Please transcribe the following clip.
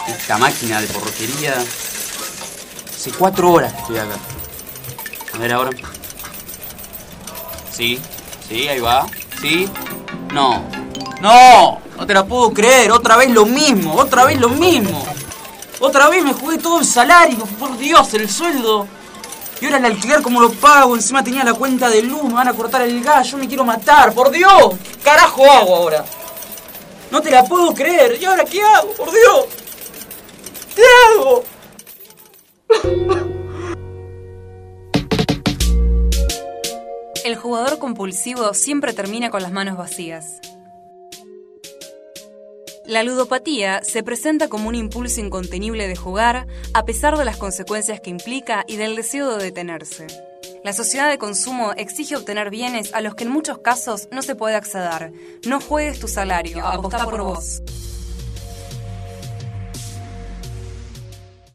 Esta máquina de porroquería. Hace 4 horas que estoy acá. A ver ahora. Sí, ahí va. Sí. No, no te la puedo creer. Otra vez lo mismo. Otra vez me jugué todo el salario. Por Dios, el sueldo. Y ahora el alquiler, ¿cómo lo pago? Encima tenía la cuenta de luz, me van a cortar el gas. Yo me quiero matar, por Dios. ¿Qué carajo hago ahora? No te la puedo creer. ¿Y ahora qué hago? Por Dios. ¿Qué hago? El jugador compulsivo siempre termina con las manos vacías. La ludopatía se presenta como un impulso incontenible de jugar, a pesar de las consecuencias que implica y del deseo de detenerse. La sociedad de consumo exige obtener bienes a los que en muchos casos no se puede acceder. No juegues tu salario, apostá por vos.